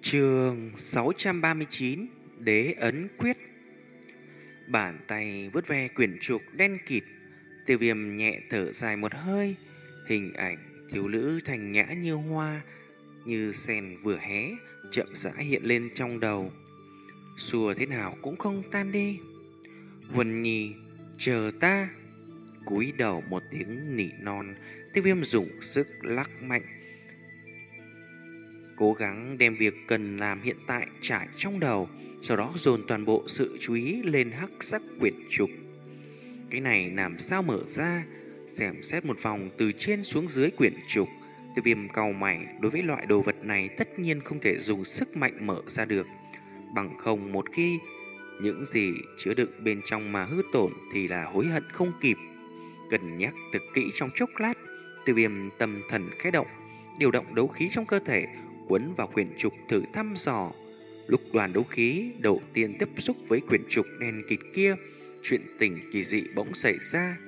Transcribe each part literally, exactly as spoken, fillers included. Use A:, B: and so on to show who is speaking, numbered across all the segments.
A: Chương sáu trăm ba mươi chín. Đế ấn quyết. Bàn tay vuốt ve quyển trục đen kịt, Tiêu Viêm nhẹ thở dài một hơi. Hình ảnh thiếu nữ thanh nhã như hoa, như sen vừa hé, chậm rãi hiện lên trong đầu. Xua thế nào cũng không tan đi. Huân Nhi, chờ ta. Cúi đầu một tiếng nỉ non, Tiêu Viêm dùng sức lắc mạnh, cố gắng đem việc cần làm hiện tại trải trong đầu, sau đó dồn toàn bộ sự chú ý lên hắc sắc quyển trục. Cái này làm sao mở ra? Xem xét một vòng từ trên xuống dưới quyển trục, Tiêu Viêm cau mày. Đối với loại đồ vật này tất nhiên không thể dùng sức mạnh mở ra được, bằng không một khi những gì chứa đựng bên trong mà hư tổn thì là hối hận không kịp. Cân nhắc thực kỹ trong chốc lát, Tiêu Viêm tâm thần khẽ động, điều động đấu khí trong cơ thể quấn vào quyển trục thử thăm dò. Lúc đoàn đấu khí đầu tiên tiếp xúc với quyển trục đen kịt kia, chuyện tình kỳ dị bỗng xảy ra.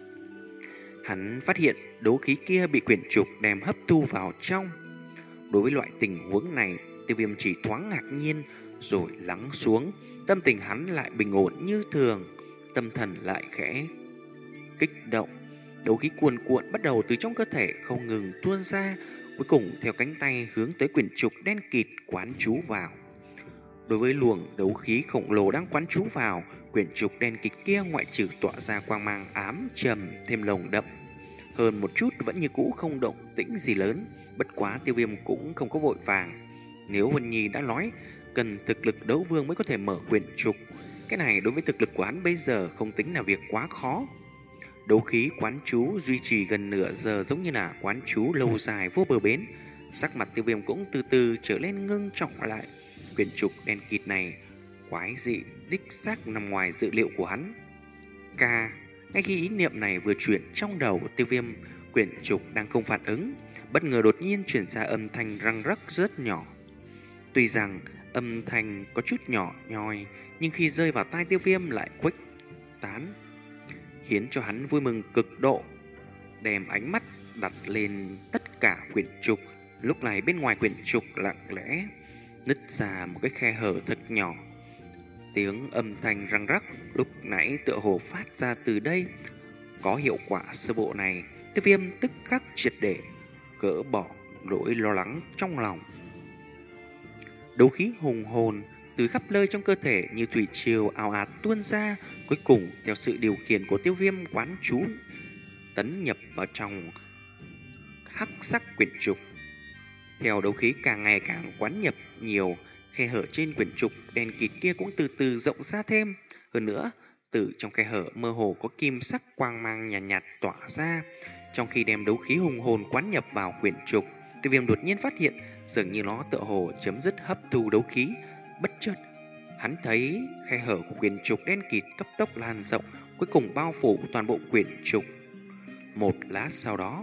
A: Hắn phát hiện đấu khí kia bị quyển trục đem hấp thu vào trong. Đối với loại tình huống này, Tiêu Viêm chỉ thoáng ngạc nhiên rồi lắng xuống. Tâm tình hắn lại bình ổn như thường, tâm thần lại khẽ kích động. Đấu khí cuồn cuộn bắt đầu từ trong cơ thể không ngừng tuôn ra, cuối cùng theo cánh tay hướng tới quyển trục đen kịt quán chú vào. Đối với luồng đấu khí khổng lồ đang quán chú vào, quyển trục đen kịt kia ngoại trừ tỏa ra quang mang ám trầm thêm lồng đậm hơn một chút, vẫn như cũ không động tĩnh gì lớn. Bất quá Tiêu Viêm cũng không có vội vàng. Nếu Huân Nhi đã nói cần thực lực đấu vương mới có thể mở quyển trục, cái này đối với thực lực của hắn bây giờ không tính là việc quá khó. Đấu khí quán chú duy trì gần nửa giờ, giống như là quán chú lâu dài vô bờ bến. Sắc mặt Tiêu Viêm cũng từ từ trở lên ngưng trọng lại. Quyển trục đen kịt này quái dị đích xác nằm ngoài dự liệu của hắn. Ca, ngay khi ý niệm này vừa chuyển trong đầu Tiêu Viêm, quyển trục đang không phản ứng, bất ngờ đột nhiên chuyển ra âm thanh răng rắc rất nhỏ. Tuy rằng âm thanh có chút nhỏ nhoi, nhưng khi rơi vào tai Tiêu Viêm lại khuếch tán, khiến cho hắn vui mừng cực độ. Đem ánh mắt đặt lên tất cả quyển trục, lúc này bên ngoài quyển trục lặng lẽ nứt ra một cái khe hở thật nhỏ. Tiếng âm thanh răng rắc lúc nãy tựa hồ phát ra từ đây. Có hiệu quả sơ bộ này, Tiêu Viêm tức khắc triệt để gỡ bỏ nỗi lo lắng trong lòng. Đấu khí hùng hồn từ khắp nơi trong cơ thể như thủy triều ào ạt tuôn ra, cuối cùng theo sự điều khiển của Tiêu Viêm quán chú tấn nhập vào trong hắc sắc quyển trục. Theo đấu khí càng ngày càng quán nhập nhiều, khe hở trên quyển trục đen kịt kia cũng từ từ rộng ra thêm. Hơn nữa, từ trong khe hở mơ hồ có kim sắc quang mang nhàn nhạt, nhạt tỏa ra. Trong khi đem đấu khí hùng hồn quán nhập vào quyển trục, Tiêu Viêm đột nhiên phát hiện dường như nó tựa hồ chấm dứt hấp thu đấu khí. Bất chợt, hắn thấy khe hở của quyển trục đen kịt cấp tốc lan rộng, cuối cùng bao phủ toàn bộ quyển trục. Một lát sau đó,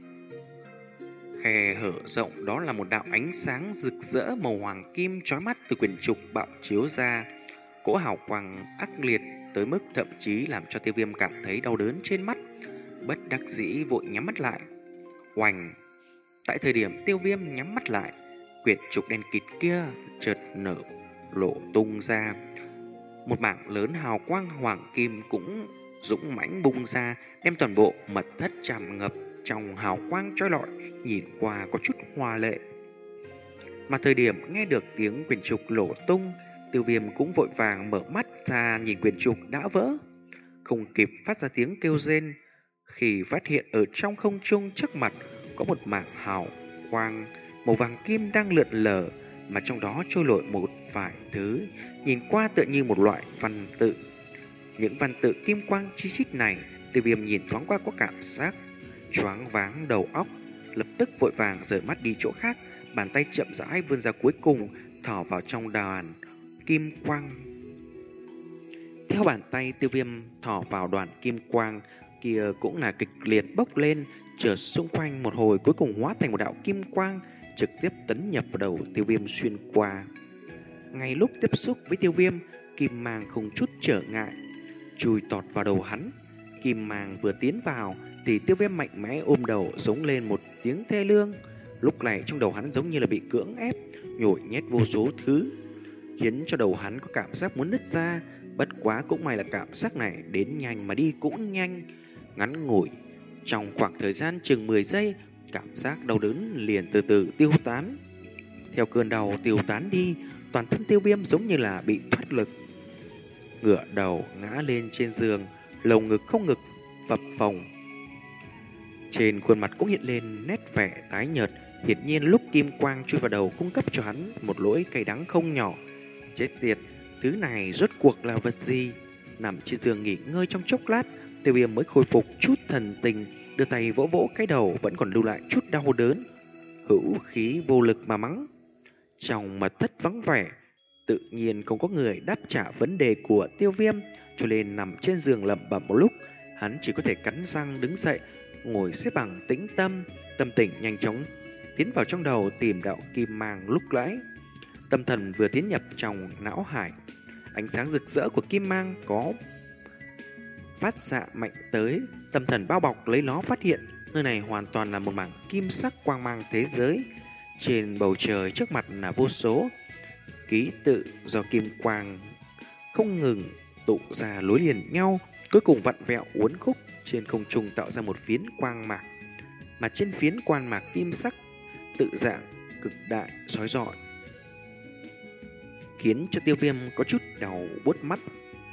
A: khe hở rộng đó là một đạo ánh sáng rực rỡ màu hoàng kim chói mắt từ quyển trục bạo chiếu ra. Cỗ hào quang ác liệt tới mức thậm chí làm cho Tiêu Viêm cảm thấy đau đớn trên mắt. Bất đắc dĩ vội nhắm mắt lại. Oành! Tại thời điểm Tiêu Viêm nhắm mắt lại, quyển trục đen kịt kia chợt nở lộ tung ra. Một mảng lớn hào quang hoàng kim cũng dũng mãnh bung ra, đem toàn bộ mật thất tràn ngập trong hào quang chói lọi, nhìn qua có chút hoa lệ. Mà thời điểm nghe được tiếng quyển trục lộ tung, Tiêu Viêm cũng vội vàng mở mắt ra nhìn quyển trục đã vỡ, không kịp phát ra tiếng kêu rên khi phát hiện ở trong không trung trước mặt có một mảng hào quang màu vàng kim đang lượn lờ, mà trong đó trôi nổi một vài thứ nhìn qua tựa như một loại văn tự. Những văn tự kim quang chi chít này, Tiêu Viêm nhìn thoáng qua có cảm giác choáng váng đầu óc, lập tức vội vàng rời mắt đi chỗ khác, bàn tay chậm rãi vươn ra cuối cùng thỏ vào trong đoàn kim quang. Theo bàn tay Tiêu Viêm thỏ vào đoàn kim quang kia cũng là kịch liệt bốc lên, chợt xung quanh một hồi, cuối cùng hóa thành một đạo kim quang trực tiếp tấn nhập vào đầu Tiêu Viêm xuyên qua. Ngay lúc tiếp xúc với Tiêu Viêm, kim mang không chút trở ngại chui tọt vào đầu hắn. Kim mang vừa tiến vào thì Tiêu Viêm mạnh mẽ ôm đầu giống lên một tiếng thê lương. Lúc này trong đầu hắn giống như là bị cưỡng ép, nhồi nhét vô số thứ, khiến cho đầu hắn có cảm giác muốn nứt ra. Bất quá cũng may là cảm giác này đến nhanh mà đi cũng nhanh, ngắn ngủi. Trong khoảng thời gian chừng mười giây, cảm giác đau đớn liền từ từ tiêu tán. Theo cơn đau tiêu tán đi, toàn thân Tiêu Viêm giống như là bị thoát lực, ngửa đầu ngã lên trên giường, lồng ngực không ngực phập phồng. Trên khuôn mặt cũng hiện lên nét vẻ tái nhợt, hiển nhiên lúc kim quang chui vào đầu cung cấp cho hắn một lỗi cay đắng không nhỏ. Chết tiệt, thứ này rốt cuộc là vật gì? Nằm trên giường nghỉ ngơi trong chốc lát, Tiêu Viêm mới khôi phục chút thần tình, đưa tay vỗ vỗ cái đầu vẫn còn lưu lại chút đau đớn, hữu khí vô lực mà mắng. Trong mật thất vắng vẻ, tự nhiên không có người đáp trả vấn đề của Tiêu Viêm, cho nên nằm trên giường lẩm bẩm một lúc, hắn chỉ có thể cắn răng đứng dậy, ngồi xếp bằng tĩnh tâm, tâm tình nhanh chóng tiến vào trong đầu tìm đạo kim mang lúc nãy. Tâm thần vừa tiến nhập trong não hải, ánh sáng rực rỡ của kim mang có phát xạ mạnh tới, tâm thần bao bọc lấy nó phát hiện nơi này hoàn toàn là một mảng kim sắc quang mang thế giới. Trên bầu trời trước mặt là vô số ký tự do kim quang không ngừng tụ ra nối liền nhau, cuối cùng vặn vẹo uốn khúc trên không trung tạo ra một phiến quang mạc. Mà trên phiến quang mạc kim sắc tự dạng cực đại sói rọi, khiến cho Tiêu Viêm có chút đau buốt mắt.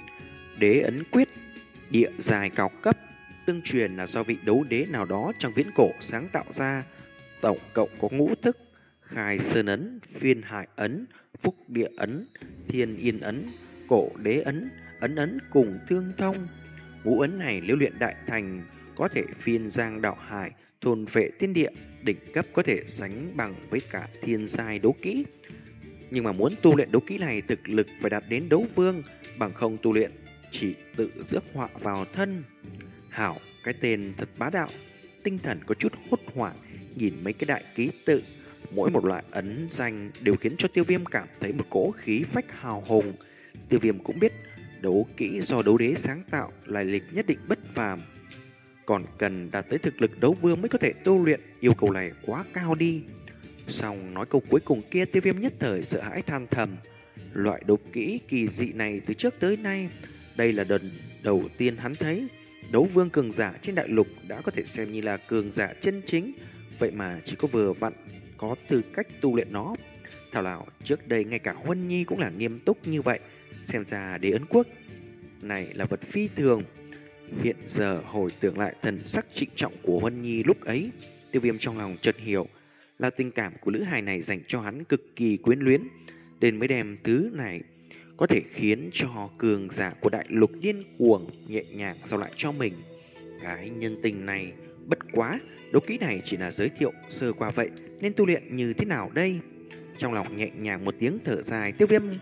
A: Đế ấn quyết, địa dài cao cấp, tương truyền là do vị đấu đế nào đó trong viễn cổ sáng tạo ra. Tổng cộng có ngũ thức: Khai Sơn ấn, Phiên Hải ấn, Phúc Địa ấn, Thiên Yên ấn, Cổ Đế ấn, ấn ấn cùng tương thông. Ngũ ấn này nếu luyện đại thành có thể phiên giang đạo hải, thôn vệ thiên địa, đỉnh cấp có thể sánh bằng với cả thiên giai đấu kỹ. Nhưng mà muốn tu luyện đấu kỹ này, thực lực phải đạt đến đấu vương, bằng không tu luyện chỉ tự rước họa vào thân. Hảo, cái tên thật bá đạo. Tinh thần có chút hốt hoảng nhìn mấy cái đại ký tự, mỗi một loại ấn danh đều khiến cho Tiêu Viêm cảm thấy một cỗ khí phách hào hùng. Tiêu Viêm cũng biết đấu kỹ do đấu đế sáng tạo, lai lịch nhất định bất phàm, còn cần đạt tới thực lực đấu vương mới có thể tu luyện, yêu cầu này quá cao đi. Xong nói câu cuối cùng kia, Tiêu Viêm nhất thời sợ hãi than thầm. Loại đấu kỹ kỳ dị này từ trước tới nay, đây là lần đầu tiên hắn thấy. Đấu vương cường giả trên đại lục đã có thể xem như là cường giả chân chính, vậy mà chỉ có vừa vặn có tư cách tu luyện nó. Thảo nào trước đây ngay cả Huân Nhi cũng là nghiêm túc như vậy. Xem ra đế ấn quốc này là vật phi thường. Hiện giờ hồi tưởng lại thần sắc trịnh trọng của Huân Nhi lúc ấy, Tiêu Viêm trong lòng chợt hiểu là tình cảm của nữ hài này dành cho hắn cực kỳ quyến luyến, nên mới đem thứ này có thể khiến cho cường giả của đại lục điên cuồng nhẹ nhàng giao lại cho mình. Cái nhân tình này, bất quá, đấu kỹ này chỉ là giới thiệu sơ qua vậy, nên tu luyện như thế nào đây? Trong lòng nhẹ nhàng một tiếng thở dài, Tiêu Viêm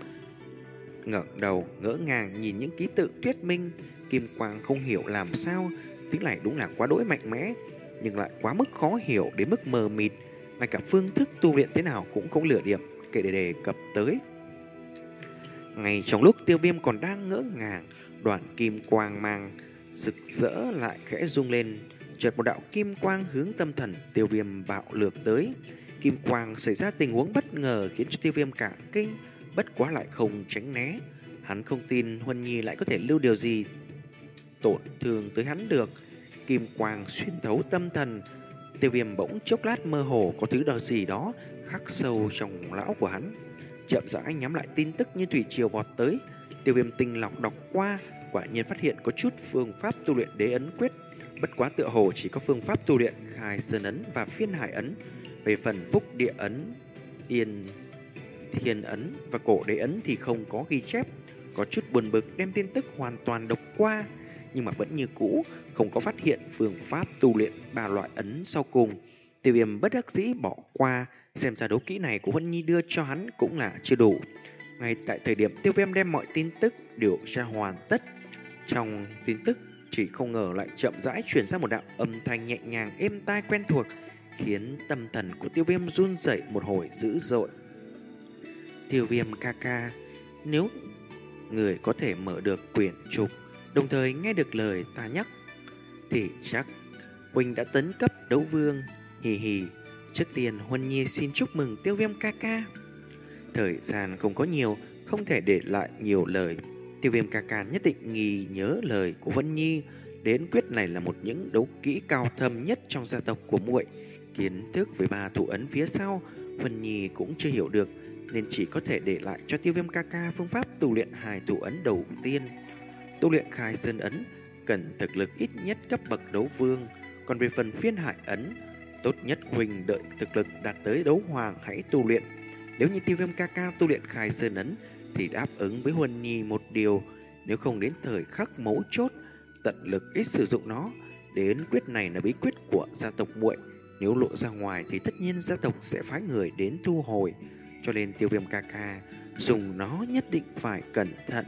A: ngẩng đầu ngỡ ngàng nhìn những ký tự thuyết minh. Kim quang không hiểu làm sao, thứ này đúng là quá đỗi mạnh mẽ, nhưng lại quá mức khó hiểu đến mức mờ mịt, ngay cả phương thức tu luyện thế nào cũng không lửa điểm kể để đề cập tới. Ngay trong lúc Tiêu Viêm còn đang ngỡ ngàng, đoàn kim quang mang rực rỡ lại khẽ rung lên, chợt một đạo kim quang hướng tâm thần Tiêu Viêm bạo lược tới. Kim quang xảy ra tình huống bất ngờ khiến cho Tiêu Viêm cả kinh, bất quá lại không tránh né. Hắn không tin Huân Nhi lại có thể lưu điều gì tổn thương tới hắn được. Kim quang xuyên thấu tâm thần, Tiêu Viêm bỗng chốc lát mơ hồ có thứ đó gì đó khắc sâu trong lão của hắn. Chậm rãi nhắm lại tin tức như thủy triều vọt tới. Tiêu Viêm tinh lọc đọc qua, quả nhiên phát hiện có chút phương pháp tu luyện đế ấn quyết, bất quá tựa hồ chỉ có phương pháp tu luyện Khai Sơn ấn và Phiên Hải ấn. Về phần Phúc Địa ấn, Yên Thiên ấn và Cổ Đế ấn thì không có ghi chép. Có chút buồn bực đem tin tức hoàn toàn đọc qua, nhưng mà vẫn như cũ không có phát hiện phương pháp tu luyện ba loại ấn sau cùng. Tiêu Viêm bất đắc dĩ bỏ qua, xem ra đấu kỹ này của Huân Nhi đưa cho hắn cũng là chưa đủ. Ngay tại thời điểm Tiêu Viêm đem mọi tin tức điều tra hoàn tất, trong tin tức chỉ không ngờ lại chậm rãi truyền ra một đạo âm thanh nhẹ nhàng êm tai quen thuộc, khiến tâm thần của Tiêu Viêm run rẩy một hồi dữ dội. Tiêu Viêm ca ca, nếu người có thể mở được quyển trục, đồng thời nghe được lời ta nhắc, thì chắc huynh đã tấn cấp đấu vương. Hì hì, Trước tiên Huân Nhi xin chúc mừng Tiêu Viêm ca ca. Thời gian không có nhiều, không thể để lại nhiều lời. Tiêu Viêm ca ca nhất định ghi nhớ lời của Huân Nhi. Đến quyết này là một những đấu kỹ cao thâm nhất trong gia tộc của muội. Kiến thức về ba thủ ấn phía sau, Huân Nhi cũng chưa hiểu được, nên chỉ có thể để lại cho Tiêu Viêm ca ca phương pháp tu luyện hai thủ ấn đầu tiên. Tu luyện Khai Sơn ấn cần thực lực ít nhất cấp bậc đấu vương, còn về phần Phiên Hải ấn, tốt nhất huynh đợi thực lực đạt tới đấu hoàng hãy tu luyện. Nếu như Tiêu Viêm ca ca tu luyện Khai Sơn ấn thì đáp ứng với Huân Nhi một điều, nếu không đến thời khắc mấu chốt, tận lực ít sử dụng nó. Đến quyết này là bí quyết của gia tộc muội, nếu lộ ra ngoài thì tất nhiên gia tộc sẽ phái người đến thu hồi, cho nên Tiêu Viêm ca ca dùng nó nhất định phải cẩn thận.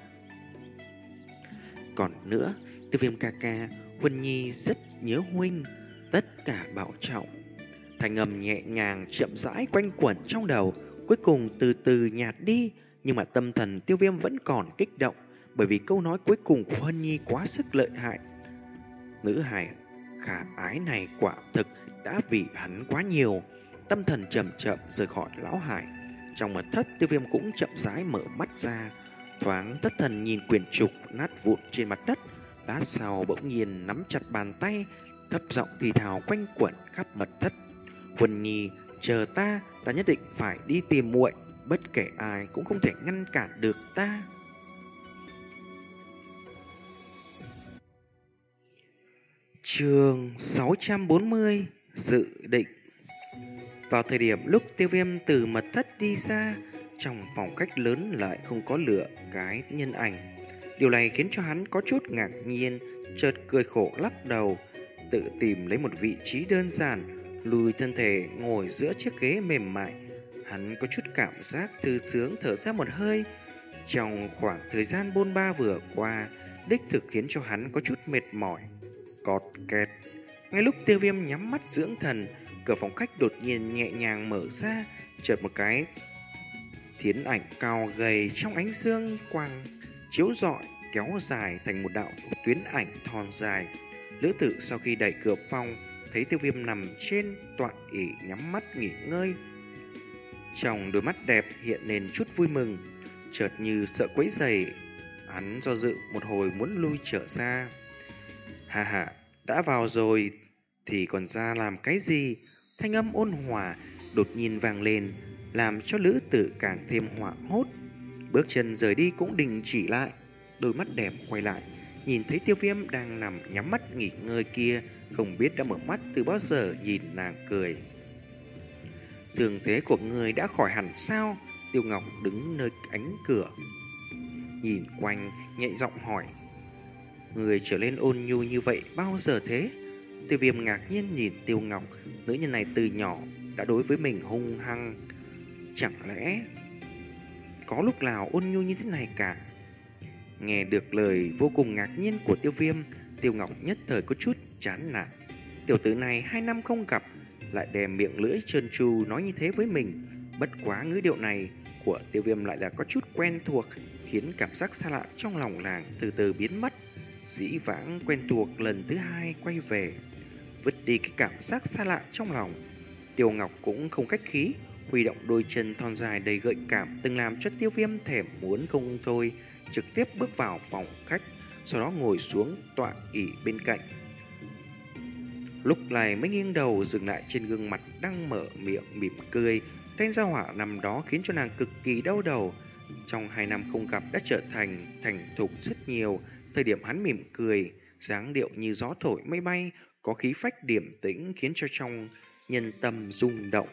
A: Còn nữa, Tiêu Viêm ca ca, Huân Nhi rất nhớ huynh, tất cả bảo trọng. Thanh âm nhẹ nhàng chậm rãi quanh quẩn trong đầu, cuối cùng từ từ nhạt đi, nhưng mà tâm thần Tiêu Viêm vẫn còn kích động, bởi vì câu nói cuối cùng của Huân Nhi quá sức lợi hại. Nữ hài khả ái này quả thực đã vì hắn quá nhiều. Tâm thần chậm chậm rời khỏi lão hải. Trong mật thất, Tiêu Viêm cũng chậm rãi mở mắt ra, thoáng thất thần nhìn quyển trục nát vụn trên mặt đất. Lát sau bỗng nhiên nắm chặt bàn tay, thấp giọng thì thào quanh quẩn khắp mật thất. Huân Nhi, chờ ta, ta nhất định phải đi tìm muội, bất kể ai cũng không thể ngăn cản được ta. Chương sáu trăm bốn mươi, dự định. Vào thời điểm lúc Tiêu Viêm từ mật thất đi ra, trong phòng khách lớn lại không có lửa cái nhân ảnh. Điều này khiến cho hắn có chút ngạc nhiên, chợt cười khổ lắc đầu, tự tìm lấy một vị trí đơn giản, lùi thân thể ngồi giữa chiếc ghế mềm mại. Hắn có chút cảm giác thư sướng, thở ra một hơi. Trong khoảng thời gian bôn ba vừa qua, đích thực khiến cho hắn có chút mệt mỏi. Cọt kẹt. Ngay lúc Tiêu Viêm nhắm mắt dưỡng thần, cửa phòng khách đột nhiên nhẹ nhàng mở ra, chợt một cái thiến ảnh cao gầy trong ánh dương quang chiếu rọi kéo dài thành một đạo tuyến ảnh thon dài. Lữ tử sau khi đẩy cửa phòng, thấy Tiêu Viêm nằm trên tọa ỷ nhắm mắt nghỉ ngơi. Trong đôi mắt đẹp hiện lên chút vui mừng, chợt như sợ quấy rầy, hắn do dự một hồi muốn lui trở ra. Hà hà, đã vào rồi thì còn ra làm cái gì? Thanh âm ôn hòa đột nhiên vang lên, làm cho Lữ tử càng thêm hoảng hốt. Bước chân rời đi cũng đình chỉ lại, đôi mắt đẹp quay lại, nhìn thấy Tiêu Viêm đang nằm nhắm mắt nghỉ ngơi kia, không biết đã mở mắt từ bao giờ, nhìn nàng cười. Thương thế của người đã khỏi hẳn sao? Tiêu Ngọc đứng nơi ánh cửa, nhìn quanh, nhẹ giọng hỏi. Người trở lên ôn nhu như vậy bao giờ thế? Tiêu Viêm ngạc nhiên nhìn Tiêu Ngọc, nữ nhân này từ nhỏ đã đối với mình hung hăng, chẳng lẽ có lúc nào ôn nhu như thế này cả? Nghe được lời vô cùng ngạc nhiên của Tiêu Viêm, Tiêu Ngọc nhất thời có chút chán nản. Tiểu tử này hai năm không gặp, lại đem miệng lưỡi trơn tru nói như thế với mình. Bất quá ngữ điệu này của Tiêu Viêm lại là có chút quen thuộc, khiến cảm giác xa lạ trong lòng nàng từ từ biến mất. Dĩ vãng quen thuộc lần thứ hai quay về, vứt đi cái cảm giác xa lạ trong lòng. Tiêu Ngọc cũng không khách khí, huy động đôi chân thon dài đầy gợi cảm từng làm cho Tiêu Viêm thèm muốn không thôi, trực tiếp bước vào phòng khách, sau đó ngồi xuống tọa ỷ bên cạnh. Lúc này mới nghiêng đầu dừng lại trên gương mặt đang mở miệng mỉm cười. Tên gia hỏa năm đó khiến cho nàng cực kỳ đau đầu. Trong hai năm không gặp đã trở thành thành thục rất nhiều. Thời điểm hắn mỉm cười, dáng điệu như gió thổi mây bay, có khí phách điềm tĩnh khiến cho trong nhân tâm rung động.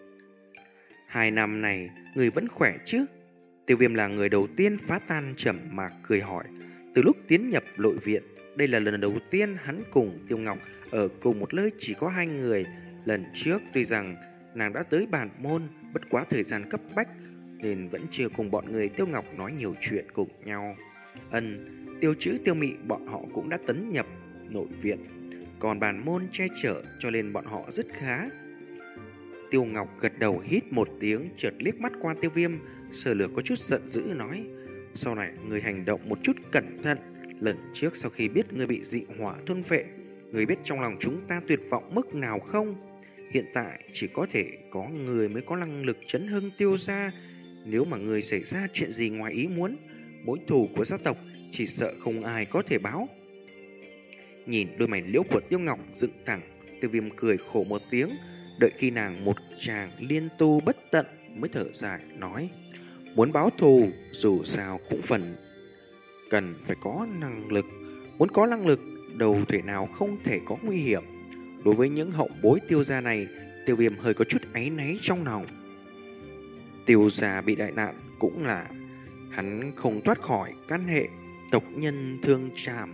A: Hai năm này, người vẫn khỏe chứ? Tiêu Viêm là người đầu tiên phá tan trầm mặc cười hỏi. Từ lúc tiến nhập nội viện, đây là lần đầu tiên hắn cùng Tiêu Ngọc ở cùng một nơi chỉ có hai người. Lần trước tuy rằng nàng đã tới bản môn, bất quá thời gian cấp bách nên vẫn chưa cùng bọn người Tiêu Ngọc nói nhiều chuyện cùng nhau. Ân, Tiêu Chữ Tiêu Mị bọn họ cũng đã tấn nhập nội viện, còn bản môn che chở cho nên bọn họ rất khá. Tiêu Ngọc gật đầu hít một tiếng, chợt liếc mắt qua Tiêu Viêm, Sở Lược có chút giận dữ nói: sau này người hành động một chút cẩn thận. Lần trước sau khi biết người bị dị hỏa thôn phệ, người biết trong lòng chúng ta tuyệt vọng mức nào không? Hiện tại chỉ có thể có người mới có năng lực chấn hưng Tiêu gia. Nếu mà người xảy ra chuyện gì ngoài ý muốn, mối thù của gia tộc chỉ sợ không ai có thể báo. Nhìn đôi mày liễu của Tiêu Ngọc dựng thẳng, Tiêu Viêm cười khổ một tiếng, đợi khi nàng một tràng liên tu bất tận mới thở dài nói: muốn báo thù dù sao cũng phần cần phải có năng lực. Muốn có năng lực, đâu thể nào không thể có nguy hiểm. Đối với những hậu bối Tiêu gia này, Tiêu Viêm hơi có chút áy náy trong lòng. Tiêu gia bị đại nạn cũng là hắn không thoát khỏi căn hệ tộc nhân thương trảm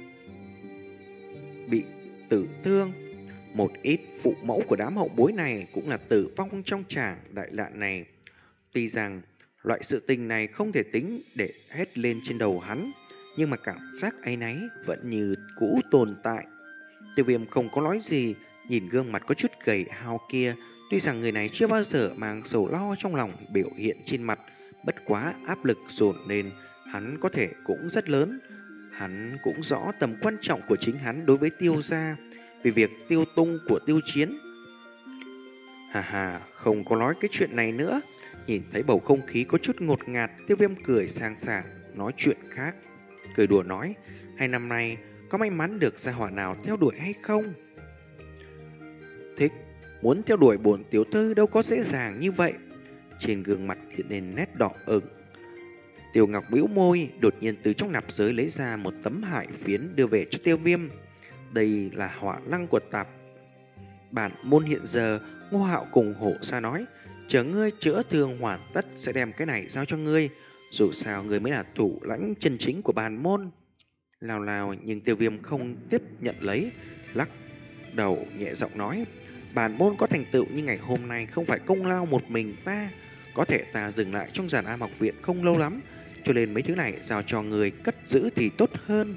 A: bị tử thương. Một ít phụ mẫu của đám hậu bối này cũng là tử vong trong tràng đại nạn này. Tuy rằng loại sự tình này không thể tính để hết lên trên đầu hắn, nhưng mà cảm giác áy náy vẫn như cũ tồn tại. Tiêu Viêm không có nói gì, nhìn gương mặt có chút gầy hao kia. Tuy rằng người này chưa bao giờ mang sầu lo trong lòng biểu hiện trên mặt, bất quá áp lực dồn lên hắn có thể cũng rất lớn. Hắn cũng rõ tầm quan trọng của chính hắn đối với Tiêu gia, vì việc tiêu tung của Tiêu Chiến. Hà hà, không có nói cái chuyện này nữa. Nhìn thấy bầu không khí có chút ngột ngạt, Tiêu Viêm cười sang sảng nói chuyện khác. Cười đùa nói: hai năm nay có may mắn được gia hỏa nào theo đuổi hay không? Thích, muốn theo đuổi bổn tiểu thư đâu có dễ dàng như vậy. Trên gương mặt hiện lên nét đỏ ửng. Tiêu Ngọc bĩu môi, đột nhiên từ trong nạp giới lấy ra một tấm hải phiến đưa về cho Tiêu Viêm. Đây là hỏa lăng của tạp bản môn hiện giờ. Ngô Hạo cùng Hổ Sa nói: chờ ngươi chữa thương hoàn tất sẽ đem cái này giao cho ngươi. Dù sao ngươi mới là thủ lãnh chân chính của bản môn. Lào lào, nhưng Tiêu Viêm không tiếp nhận lấy, lắc đầu nhẹ giọng nói: bản môn có thành tựu như ngày hôm nay không phải công lao một mình ta. Có thể ta dừng lại trong Giản Am học viện không lâu lắm, cho nên mấy thứ này giao cho người cất giữ thì tốt hơn.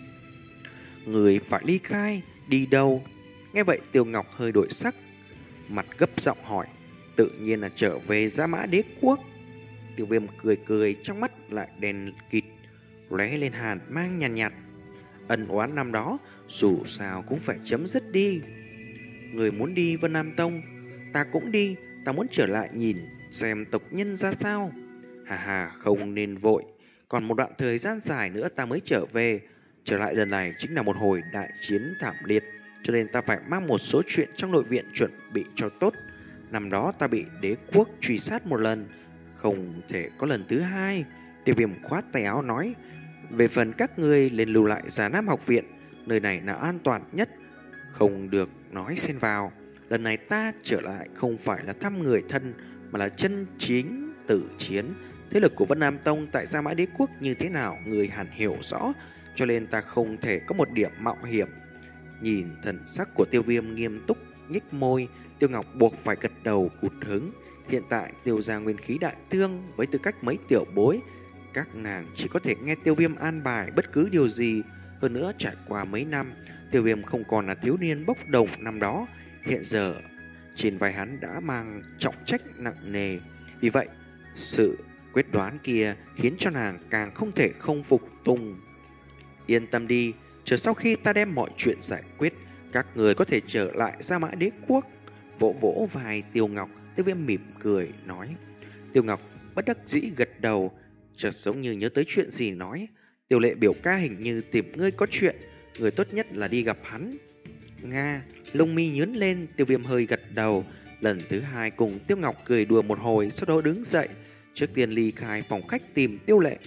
A: Người phải ly khai, đi đâu? Nghe vậy Tiêu Ngọc hơi đổi sắc, mặt gấp giọng hỏi: tự nhiên là trở về Gia Mã Đế Quốc. Tiêu Viêm cười cười, trong mắt lại đèn kịt lóe lên hàn mang nhàn nhạt, nhạt. Ân oán năm đó dù sao cũng phải chấm dứt đi. Người muốn đi Vân Nam Tông, ta cũng đi. Ta muốn trở lại nhìn xem tộc nhân ra sao. Hà hà, không nên vội, còn một đoạn thời gian dài nữa ta mới trở về. Trở lại lần này chính là một hồi đại chiến thảm liệt, cho nên ta phải mang một số chuyện trong nội viện chuẩn bị cho tốt. Năm đó ta bị đế quốc truy sát một lần, không thể có lần thứ hai. Tiêu Viêm khoát tay áo nói: về phần các ngươi lên lưu lại Già Nam học viện, nơi này là an toàn nhất, không được nói xen vào. Lần này ta trở lại không phải là thăm người thân, mà là chân chính tử chiến. Thế lực của Vân Nam Tông tại Gia Mã Đế Quốc như thế nào người hẳn hiểu rõ, cho nên ta không thể có một điểm mạo hiểm. Nhìn thần sắc của Tiêu Viêm nghiêm túc, nhếch môi, Tiêu Ngọc buộc phải gật đầu cụt hứng. Hiện tại Tiêu gia nguyên khí đại thương, với tư cách mấy tiểu bối, các nàng chỉ có thể nghe Tiêu Viêm an bài bất cứ điều gì. Hơn nữa trải qua mấy năm, Tiêu Viêm không còn là thiếu niên bốc đồng năm đó. Hiện giờ trên vai hắn đã mang trọng trách nặng nề. Vì vậy sự quyết đoán kia khiến cho nàng càng không thể không phục tùng. Yên tâm đi, chờ sau khi ta đem mọi chuyện giải quyết, các người có thể trở lại Gia Mã Đế Quốc. Vỗ vỗ vai Tiêu Ngọc, Tiêu Viêm mỉm cười nói. Tiêu Ngọc bất đắc dĩ gật đầu, chợt giống như nhớ tới chuyện gì nói: Tiêu Lệ biểu ca hình như tìm ngươi có chuyện, người tốt nhất là đi gặp hắn. Nga, lông mi nhướng lên, Tiêu Viêm hơi gật đầu. Lần thứ hai cùng Tiêu Ngọc cười đùa một hồi, sau đó đứng dậy, trước tiên ly khai phòng khách tìm Tiêu Lệ.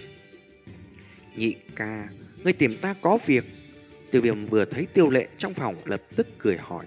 A: Nhị ca, ngươi tìm ta có việc? Tiêu Viêm vừa thấy Tiêu Lệ trong phòng lập tức cười hỏi.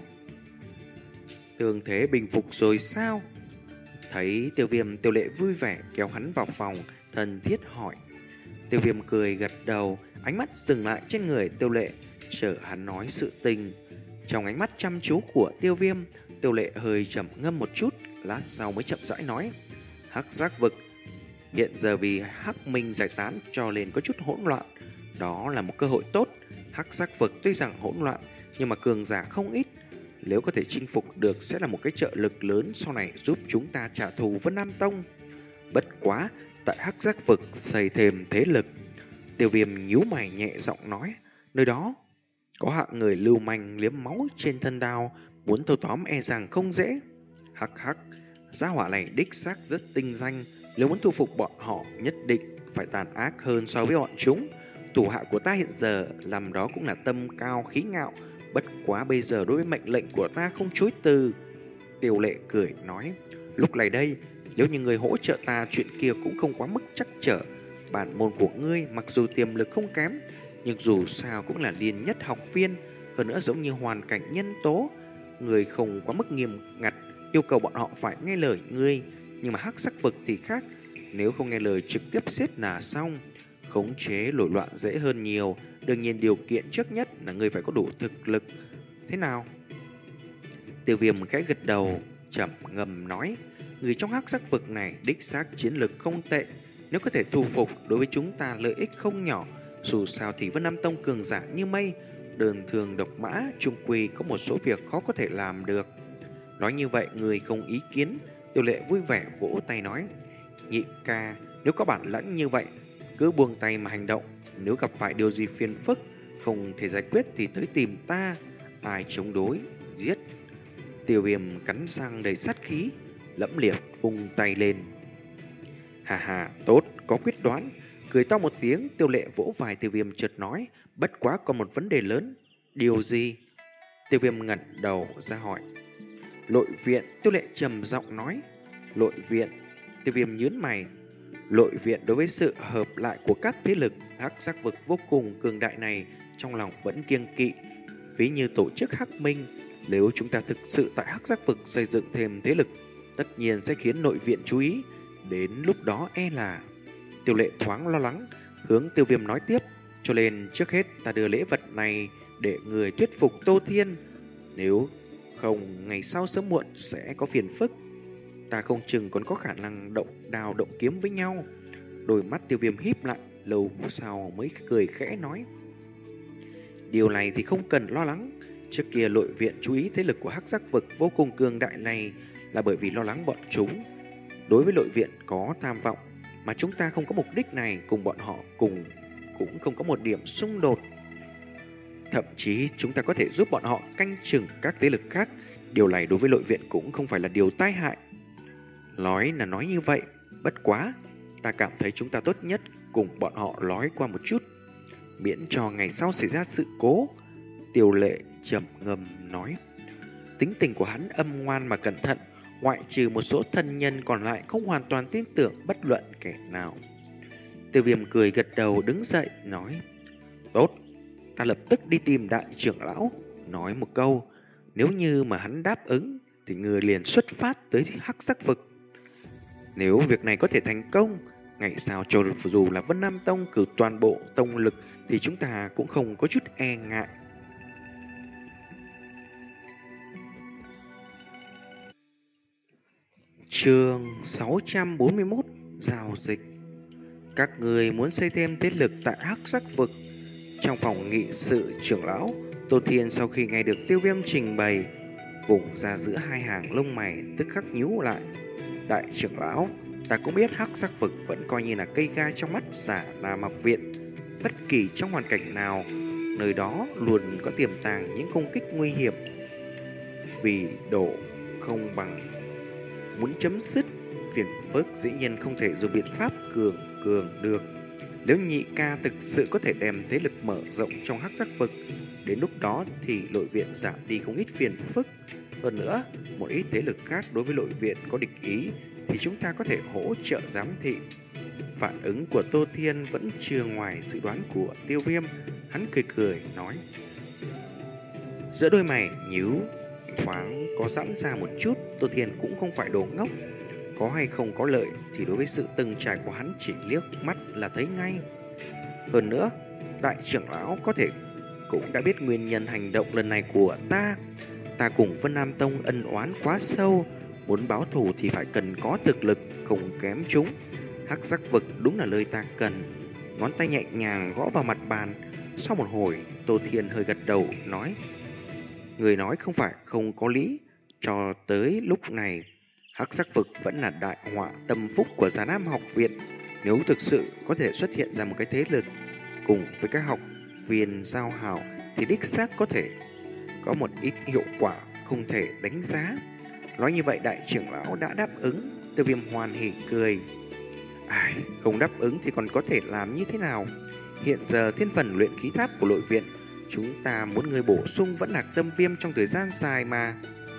A: Thương thế bình phục rồi sao? Thấy Tiêu Viêm, Tiêu Lệ vui vẻ kéo hắn vào phòng, thân thiết hỏi. Tiêu Viêm cười gật đầu, ánh mắt dừng lại trên người Tiêu Lệ, chờ hắn nói sự tình. Trong ánh mắt chăm chú của Tiêu Viêm, Tiêu Lệ hơi trầm ngâm một chút, lát sau mới chậm rãi nói. Hắc giác vực hiện giờ vì Hắc Minh giải tán cho nên có chút hỗn loạn. Đó là một cơ hội tốt. Hắc giác vực tuy rằng hỗn loạn, nhưng mà cường giả không ít. Nếu có thể chinh phục được sẽ là một cái trợ lực lớn sau này giúp chúng ta trả thù Vân Nam Tông. Bất quá, tại Hắc giác vực xây thêm thế lực. Tiêu Viêm nhíu mày nhẹ giọng nói. Nơi đó có hạng người lưu manh liếm máu trên thân đao, muốn thâu tóm e rằng không dễ. Hắc hắc, gia hỏa này đích xác rất tinh danh, nếu muốn thu phục bọn họ nhất định phải tàn ác hơn so với bọn chúng. Thủ hạ của ta hiện giờ làm đó cũng là tâm cao khí ngạo, bất quá bây giờ đối với mệnh lệnh của ta không chối từ. Tiêu Lệ cười nói, lúc này đây, nếu như người hỗ trợ ta chuyện kia cũng không quá mức trắc trở. Bản môn của ngươi mặc dù tiềm lực không kém, nhưng dù sao cũng là liên nhất học viên, hơn nữa giống như hoàn cảnh nhân tố. Người không quá mức nghiêm ngặt, yêu cầu bọn họ phải nghe lời ngươi, nhưng mà hắc sắc vực thì khác, nếu không nghe lời trực tiếp giết là xong. Khống chế nổi loạn dễ hơn nhiều, đương nhiên điều kiện trước nhất là ngươi phải có đủ thực lực. Thế nào? Tiêu Viêm khẽ gật đầu, trầm ngâm nói, người trong hắc sắc vực này đích xác chiến lực không tệ, nếu có thể thu phục đối với chúng ta lợi ích không nhỏ. Dù sao thì Vân Nam Tông cường giả như mây, đơn thường độc mã, trung quy có một số việc khó có thể làm được. Nói như vậy người không ý kiến. Tiêu Lệ vui vẻ vỗ tay nói, nhị ca, nếu có bản lãnh như vậy, cứ buông tay mà hành động. Nếu gặp phải điều gì phiền phức, không thể giải quyết thì tới tìm ta. Ai chống đối, giết. Tiêu Viêm cắn răng đầy sát khí, lẫm liệt vung tay lên. Hà hà, tốt, có quyết đoán. Cười to một tiếng, Tiêu Lệ vỗ vai Tiêu Viêm chợt nói, bất quá còn một vấn đề lớn. Điều gì? Tiêu Viêm ngẩng đầu ra hỏi. Nội viện, Tiêu Lệ trầm giọng nói. Nội viện, Tiêu Viêm nhướng mày. Nội viện đối với sự hợp lại của các thế lực hắc sắc vực vô cùng cường đại này, trong lòng vẫn kiêng kỵ. Ví như tổ chức Hắc Minh, nếu chúng ta thực sự tại hắc sắc vực xây dựng thêm thế lực, tất nhiên sẽ khiến nội viện chú ý. Đến lúc đó e là... Tiêu Lệ thoáng lo lắng, hướng Tiêu Viêm nói tiếp, cho nên trước hết ta đưa lễ vật này để người thuyết phục Tô Thiên. Nếu không, ngày sau sớm muộn sẽ có phiền phức. Ta không chừng còn có khả năng động đào động kiếm với nhau. Đôi mắt Tiêu Viêm híp lại, lâu sau mới cười khẽ nói, điều này thì không cần lo lắng. Trước kia nội viện chú ý thế lực của hắc sắc vực vô cùng cường đại này là bởi vì lo lắng bọn chúng đối với nội viện có tham vọng, mà chúng ta không có mục đích này, cùng bọn họ cùng cũng không có một điểm xung đột. Thậm chí chúng ta có thể giúp bọn họ canh chừng các thế lực khác. Điều này đối với nội viện cũng không phải là điều tai hại. Nói là nói như vậy, bất quá ta cảm thấy chúng ta tốt nhất cùng bọn họ nói qua một chút, miễn cho ngày sau xảy ra sự cố. Tiêu Lệ trầm ngâm nói. Tính tình của hắn âm ngoan mà cẩn thận, ngoại trừ một số thân nhân còn lại không hoàn toàn tin tưởng bất luận kẻ nào. Tiêu Viêm cười gật đầu đứng dậy nói, tốt, ta lập tức đi tìm đại trưởng lão, nói một câu, nếu như mà hắn đáp ứng thì người liền xuất phát tới hắc sắc vực. Nếu việc này có thể thành công, ngày sau cho dù là Vân Nam Tông cử toàn bộ tông lực thì chúng ta cũng không có chút e ngại. Chương sáu trăm bốn mươi mốt, giao dịch. Các người muốn xây thêm thế lực tại hắc sắc vực. Trong phòng nghị sự trưởng lão, Tô Thiên sau khi nghe được Tiêu Viêm trình bày, vùng ra giữa hai hàng lông mày tức khắc nhíu lại. Đại trưởng lão, ta cũng biết hắc sắc vực vẫn coi như là cây gai trong mắt Giả Nam học viện. Bất kỳ trong hoàn cảnh nào, nơi đó luôn có tiềm tàng những công kích nguy hiểm. Vì độ không bằng muốn chấm dứt phiền phức, dĩ nhiên không thể dùng biện pháp cường cường được. Nếu nhị ca thực sự có thể đem thế lực mở rộng trong hắc sắc vực, đến lúc đó thì nội viện giảm đi không ít phiền phức. Hơn nữa, một ít thế lực khác đối với nội viện có địch ý thì chúng ta có thể hỗ trợ giám thị. Phản ứng của Tô Thiên vẫn chưa ngoài dự đoán của Tiêu Viêm. Hắn cười cười nói, giữa đôi mày nhíu thoáng có giãn ra một chút. Tô Thiên cũng không phải đồ ngốc, có hay không có lợi thì đối với sự từng trải của hắn chỉ liếc mắt là thấy ngay. Hơn nữa, đại trưởng lão có thể cũng đã biết nguyên nhân hành động lần này của ta. Ta cùng Vân Nam Tông ân oán quá sâu, muốn báo thù thì phải cần có thực lực không kém chúng. Hắc sắc vực đúng là nơi ta cần. Ngón tay nhẹ nhàng gõ vào mặt bàn. Sau một hồi, Tô Thiên hơi gật đầu nói, người nói không phải không có lý. Cho tới lúc này, hắc sắc vực vẫn là đại họa tâm phúc của Già Nam học viện. Nếu thực sự có thể xuất hiện ra một cái thế lực cùng với các học viên giao hảo thì đích xác có thể có một ít hiệu quả. không thể đánh giá. Nói như vậy đại trưởng lão đã đáp ứng. Tiêu Viêm hoan hỉ cười. Ai, không đáp ứng thì còn có thể làm như thế nào? Hiện giờ thiên phần luyện khí tháp của nội viện, chúng ta muốn người bổ sung vẫn lạc tâm viêm trong thời gian dài mà.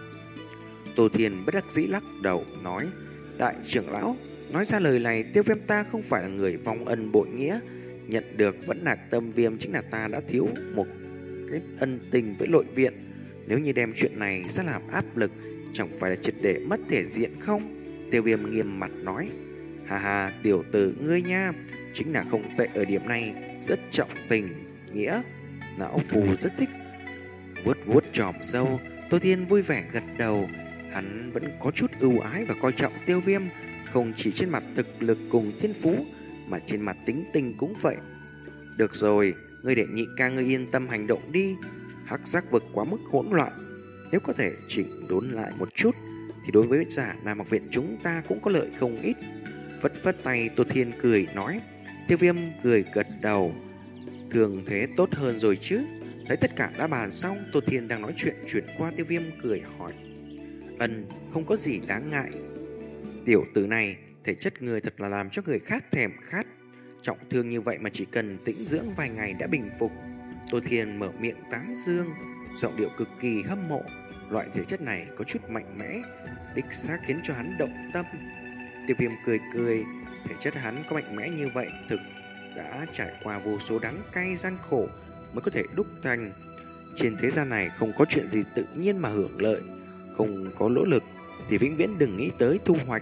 A: Tô Thiên bất đắc dĩ lắc đầu nói, đại trưởng lão, nói ra lời này Tiêu Viêm ta không phải là người vong ân bội nghĩa. Nhận được vẫn lạc tâm viêm chính là ta đã thiếu một cái ân tình với nội viện. Nếu như đem chuyện này ra làm áp lực, chẳng phải là triệt để mất thể diện không? Tiêu Viêm nghiêm mặt nói, hà hà, tiểu tử ngươi nha, chính là không tệ ở điểm này, rất trọng tình nghĩa. Lão Phù rất thích. Vuốt vuốt tròm râu, Tô Thiên vui vẻ gật đầu. Hắn vẫn có chút ưu ái và coi trọng Tiêu Viêm, không chỉ trên mặt thực lực cùng thiên phú, mà trên mặt tính tình cũng vậy. Được rồi, ngươi để nhị ca ngươi yên tâm hành động đi. Hắc giác vực quá mức hỗn loạn, nếu có thể chỉnh đốn lại một chút thì đối với giả Nam học viện chúng ta cũng có lợi không ít. Vất vất tay, Tô Thiên cười nói. Tiêu Viêm cười gật đầu. Thường thế tốt hơn rồi chứ? Thấy tất cả đã bàn xong, Tô Thiên đang nói chuyện chuyển qua Tiêu Viêm cười hỏi, ân, không có gì đáng ngại. Tiểu tử này, thể chất người thật là làm cho người khác thèm khát. Trọng thương như vậy mà chỉ cần tĩnh dưỡng vài ngày đã bình phục. Tô Thiên mở miệng tán dương, giọng điệu cực kỳ hâm mộ. Loại thể chất này có chút mạnh mẽ, đích xác khiến cho hắn động tâm. Tiêu Viêm cười cười, thể chất hắn có mạnh mẽ như vậy thực đã trải qua vô số đắng cay gian khổ mới có thể đúc thành. Trên thế gian này không có chuyện gì tự nhiên mà hưởng lợi, không có nỗ lực thì vĩnh viễn đừng nghĩ tới thu hoạch.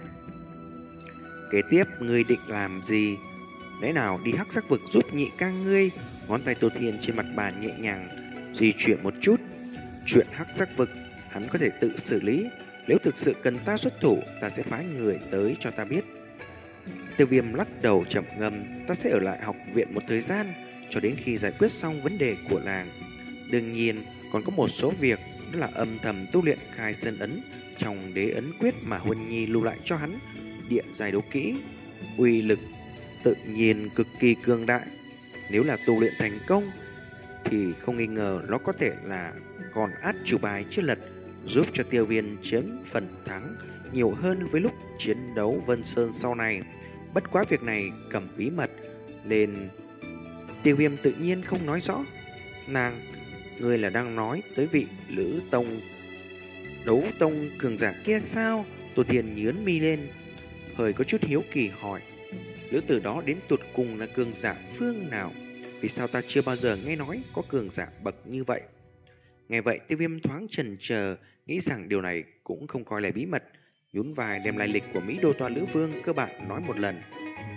A: Kế tiếp ngươi định làm gì? Lẽ nào đi hắc sắc vực giúp nhị ca ngươi? Ngón tay Tô Thiên trên mặt bàn nhẹ nhàng di chuyển một chút. Chuyện hắc sắc vực hắn có thể tự xử lý. Nếu thực sự cần ta xuất thủ, ta sẽ phái người tới cho ta biết. Tiêu Viêm lắc đầu trầm ngâm, ta sẽ ở lại học viện một thời gian, cho đến khi giải quyết xong vấn đề của làng. Đương nhiên, còn có một số việc, đó là âm thầm tu luyện khai sơn ấn trong đế ấn quyết mà Huân Nhi lưu lại cho hắn. Địa giai đấu kỹ, uy lực tự nhiên cực kỳ cường đại. Nếu là tu luyện thành công, thì không nghi ngờ nó có thể là còn át chủ bài chưa lật, giúp cho Tiêu Viêm chiếm phần thắng nhiều hơn với lúc chiến đấu Vân Sơn sau này. Bất quá việc này cầm bí mật nên Tiêu Viêm tự nhiên không nói rõ. Nàng, ngươi là đang nói tới vị Lữ Tông đấu tông cường giả kia sao? Tô Thiên nhướng mi lên, hơi có chút hiếu kỳ hỏi, lữ tử đó đến tụt cùng là cường giả phương nào? Vì sao ta chưa bao giờ nghe nói có cường giả bậc như vậy? Nghe vậy Tiêu Viêm thoáng chần chờ, nghĩ rằng điều này cũng không coi là bí mật, nhún vai đem lai lịch của Mỹ Đô Toa Lữ Vương cơ bản nói một lần.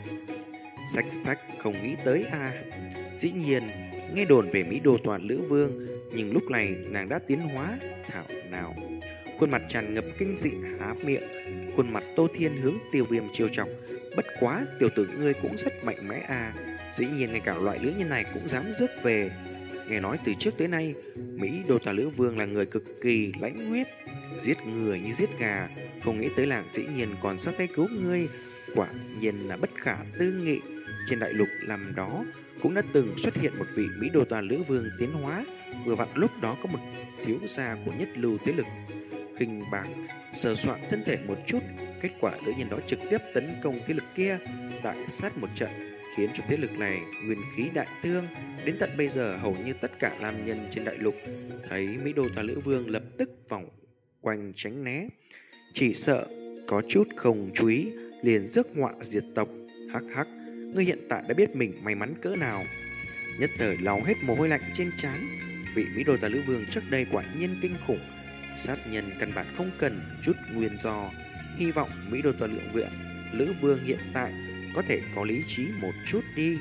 A: Sách sách không nghĩ tới à? Dĩ nhiên, nghe đồn về Mỹ Đô Toa Lữ Vương, nhưng lúc này nàng đã tiến hóa, thảo nào. Khuôn mặt tràn ngập kinh dị há miệng, khuôn mặt Tô Thiên hướng Tiêu Viêm chiêu chọc. Bất quá, tiểu tử ngươi cũng rất mạnh mẽ à, dĩ nhiên ngay cả loại lữ nhân này cũng dám rước về. Nghe nói từ trước tới nay, Mỹ Đô Toa Lữ Vương là người cực kỳ lãnh huyết, giết người như giết gà, không nghĩ tới làng dĩ nhiên còn sát tay cứu ngươi, quả nhiên là bất khả tư nghị. Trên đại lục làm đó cũng đã từng xuất hiện một vị Mỹ Đô Toa Lữ Vương tiến hóa, vừa vặn lúc đó có một thiếu gia của nhất lưu thế lực khinh bạc sờ soạn thân thể một chút, kết quả nữ nhân đó trực tiếp tấn công thế lực kia, đại sát một trận, khiến cho thế lực này nguyên khí đại thương. Đến tận bây giờ hầu như tất cả nam nhân trên đại lục thấy Mỹ Đô Toa Lữ Vương lập tức vòng quanh tránh né, chỉ sợ có chút không chú ý liền rước họa diệt tộc. Hắc hắc, ngươi hiện tại đã biết mình may mắn cỡ nào. Nhất thời lau hết mồ hôi lạnh trên trán. Vị Mỹ Đô Toa Lữ Vương trước đây quả nhiên kinh khủng, sát nhân căn bản không cần chút nguyên do. Hy vọng Mỹ Đô Toa Lữ Vương Lữ Vương hiện tại có thể có lý trí một chút đi.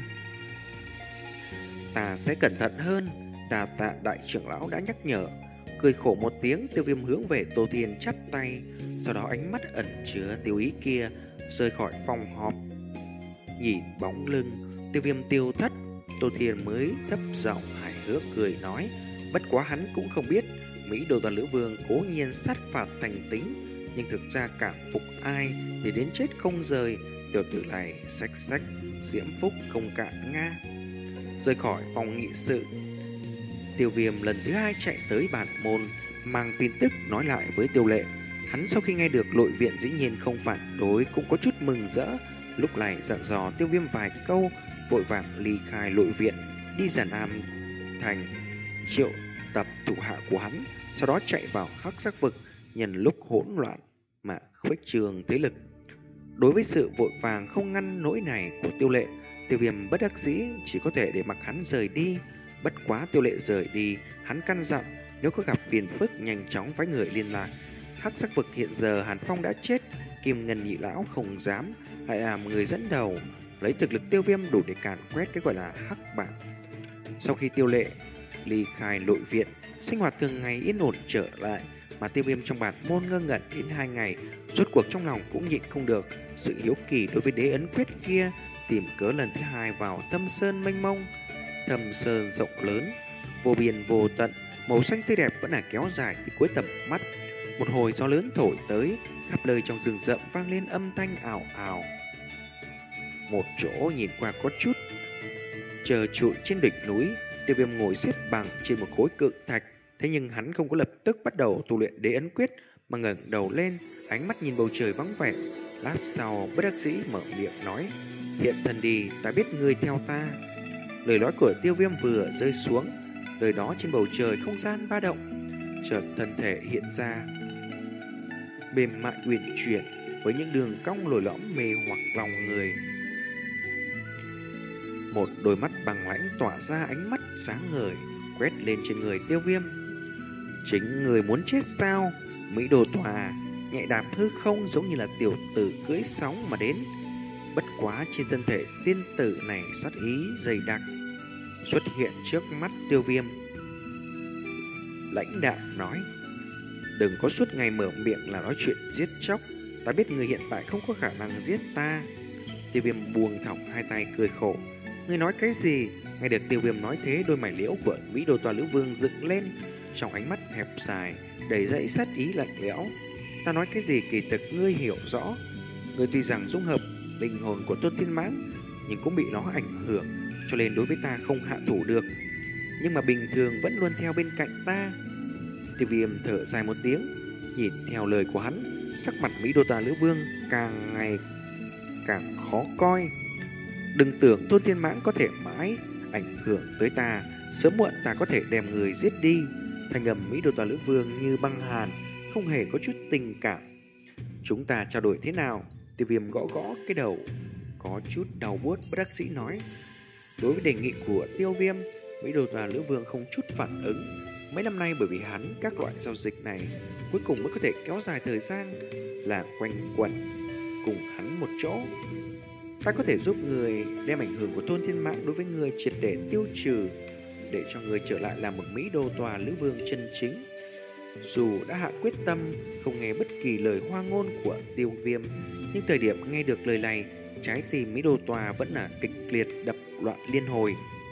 A: Ta sẽ cẩn thận hơn, đà tạ đại trưởng lão đã nhắc nhở. Cười khổ một tiếng, Tiêu Viêm hướng về Tô Thiên chắp tay, sau đó ánh mắt ẩn chứa tiêu ý kia rời khỏi phòng họp. Nhìn bóng lưng Tiêu Viêm tiêu thất, Tô Thiên mới thấp giọng hài hước cười nói, bất quá hắn cũng không biết Mỹ Đô Toa Lữ Vương cố nhiên sát phạt thành tính, nhưng thực ra cảm phục ai thì đến chết không rời. Tiểu tử này sách sách diễm phúc không cạn nga. Rời khỏi phòng nghị sự, Tiêu Viêm lần thứ hai chạy tới bản môn, mang tin tức nói lại với Tiêu Lệ. Hắn sau khi nghe được Lội Viện dĩ nhiên không phản đối cũng có chút mừng rỡ, lúc này dặn dò Tiêu Viêm vài câu, vội vàng ly khai Lội Viện, đi Giản Nam thành triệu tập thủ hạ của hắn, sau đó chạy vào Hắc Sắc Vực, nhân lúc hỗn loạn mà khuếch trường thế lực. Đối với sự vội vàng không ngăn nỗi này của Tiêu Lệ, Tiêu Viêm bất đắc dĩ chỉ có thể để mặc hắn rời đi. Bất quá Tiêu Lệ rời đi, hắn căn dặn nếu có gặp phiền phức nhanh chóng phái người liên lạc. Hắc Sắc Vực hiện giờ Hàn Phong đã chết, Kim Ngân Nhị Lão không dám lại làm người dẫn đầu, lấy thực lực Tiêu Viêm đủ để càn quét cái gọi là Hắc Bảng. Sau khi Tiêu Lệ ly khai Lội Viện, sinh hoạt thường ngày yên ổn trở lại, mà Tiêu Viêm trong bản môn ngơ ngẩn đến hai ngày, rốt cuộc trong lòng cũng nhịn không được sự hiếu kỳ đối với đế ấn quyết kia, tìm cớ lần thứ hai vào Thâm Sơn mênh mông. Thâm Sơn rộng lớn, vô biên vô tận, màu xanh tươi đẹp vẫn là kéo dài từ cuối tầm mắt. Một hồi gió lớn thổi tới, khắp nơi trong rừng rậm vang lên âm thanh ảo ảo. Một chỗ nhìn qua có chút chờ trụi trên đỉnh núi, Tiêu Viêm ngồi xếp bằng trên một khối cự thạch. Thế nhưng hắn không có lập tức bắt đầu tu luyện đế ấn quyết, mà ngẩng đầu lên, ánh mắt nhìn bầu trời vắng vẻ. Lát sau bất đắc dĩ mở miệng nói: "Hiện thân đi, ta biết người theo ta." Lời nói của Tiêu Viêm vừa rơi xuống, lời đó trên bầu trời không gian ba động, chợt thân thể hiện ra mềm mại uyển chuyển với những đường cong lồi lõm mê hoặc lòng người. Một đôi mắt bằng lãnh tỏa ra ánh mắt sáng ngời quét lên trên người Tiêu Viêm. "Chính người muốn chết sao?" Mỹ Đồ Tòa nhẹ đạp hư không giống như là tiểu tử cưỡi sóng mà đến. Bất quá trên thân thể tiên tử này sát ý dày đặc xuất hiện trước mắt Tiêu Viêm. Lãnh đạm nói: "Đừng có suốt ngày mở miệng là nói chuyện giết chóc, ta biết người hiện tại không có khả năng giết ta." Tiêu Viêm buông thõng hai tay cười khổ: "Ngươi nói cái gì?" Nghe được Tiêu Viêm nói thế, đôi mày liễu của Mỹ Đồ Tòa Lữ Vương dựng lên, trong ánh mắt hẹp dài đầy dẫy sát ý lạnh lẽo. "Ta nói cái gì kỳ thực ngươi hiểu rõ. Ngươi tuy rằng dung hợp linh hồn của Tôn Thiên Mãng, nhưng cũng bị nó ảnh hưởng, cho nên đối với ta không hạ thủ được, nhưng mà bình thường vẫn luôn theo bên cạnh ta." Tiêu Viêm thở dài một tiếng, nhìn theo lời của hắn, sắc mặt Mỹ Đô Tà Lữ Vương càng ngày càng khó coi. "Đừng tưởng Tôn Thiên Mãng có thể mãi ảnh hưởng tới ta, sớm muộn ta có thể đem người giết đi." Thanh âm Mỹ Đô Tà Lữ Vương như băng hàn, không hề có chút tình cảm. "Chúng ta trao đổi thế nào?" Tiêu Viêm gõ gõ cái đầu, có chút đau buốt bất đắc dĩ nói. Đối với đề nghị của Tiêu Viêm, Mỹ Đô Tòa Lữ Vương không chút phản ứng. Mấy năm nay bởi vì hắn các loại giao dịch này cuối cùng mới có thể kéo dài thời gian là quanh quẩn cùng hắn một chỗ. "Ta có thể giúp người đem ảnh hưởng của Tôn Thiên Mãng đối với người triệt để tiêu trừ, để cho người trở lại làm một Mỹ Đô Tòa Lữ Vương chân chính." Dù đã hạ quyết tâm không nghe bất kỳ lời hoa ngôn của Tiêu Viêm, nhưng thời điểm nghe được lời này, trái tim Mỹ Đô Tòa vẫn là kịch liệt đập loạn liên hồi.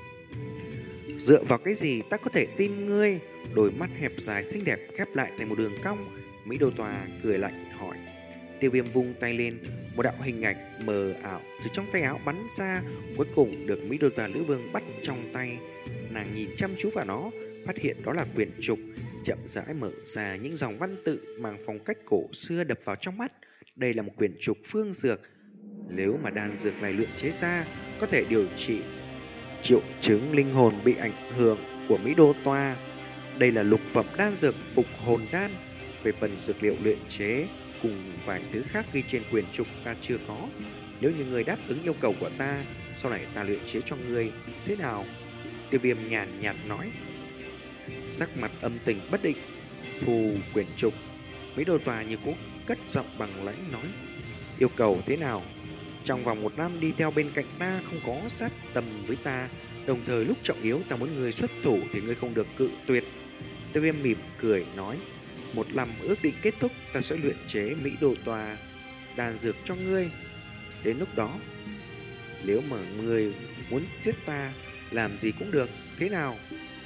A: "Dựa vào cái gì ta có thể tin ngươi?" Đôi mắt hẹp dài xinh đẹp khép lại thành một đường cong, Mỹ Đô Tòa cười lạnh hỏi. Tiêu Viêm vung tay lên, một đạo hình ảnh mờ ảo từ trong tay áo bắn ra, cuối cùng được Mỹ Đô Tòa Lữ Vương bắt trong tay. Nàng nhìn chăm chú vào nó, phát hiện đó là quyển trục, chậm rãi mở ra những dòng văn tự mang phong cách cổ xưa đập vào trong mắt. Đây là một quyển trục phương dược. Nếu mà đan dược này luyện chế ra, có thể điều trị triệu chứng linh hồn bị ảnh hưởng của Mỹ Đô Toa. Đây là lục phẩm đan dược phục hồn đan. Về phần dược liệu luyện chế cùng vài thứ khác ghi trên quyển trục ta chưa có. Nếu như người đáp ứng yêu cầu của ta, sau này ta luyện chế cho người, thế nào?" Tiêu Viêm nhàn nhạt nói. Sắc mặt âm tình bất định, thu quyển trục, Mỹ Đô Tòa như cũ cất giọng bằng lãnh nói: "Yêu cầu thế nào?" "Trong vòng một năm đi theo bên cạnh ta, không có sát tầm với ta, đồng thời lúc trọng yếu ta muốn người xuất thủ thì ngươi không được cự tuyệt." Tiêu Viêm mỉm cười nói: "Một năm ước định kết thúc, ta sẽ luyện chế Mỹ Đô Tòa đan dược cho ngươi. Đến lúc đó, nếu mà ngươi muốn giết ta, làm gì cũng được, thế nào?"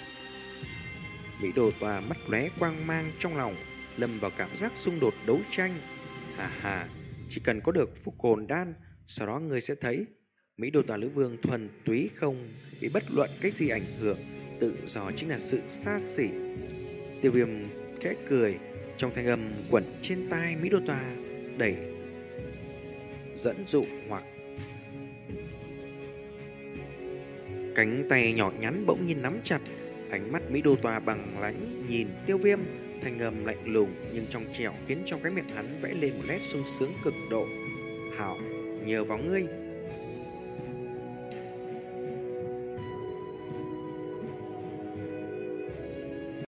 A: Mỹ Đồ Tòa mắt lóe quang mang, trong lòng lâm vào cảm giác xung đột đấu tranh. Hà hà, chỉ cần có được phục hồn đan, sau đó ngươi sẽ thấy Mỹ Đồ Tòa Lữ Vương thuần túy không bị bất luận cái gì ảnh hưởng, tự do chính là sự xa xỉ. Tiêu Viêm khẽ cười. Trong thanh âm quẩn trên tai, Mỹ Đô Toa đẩy dẫn dụ hoặc cánh tay nhỏ nhắn bỗng nhiên nắm chặt. Ánh mắt Mỹ Đô Toa bằng lãnh nhìn Tiêu Viêm, thanh âm lạnh lùng nhưng trong trẻo khiến trong cái miệng hắn vẽ lên một nét sung sướng cực độ. Hảo, nhờ vào ngươi,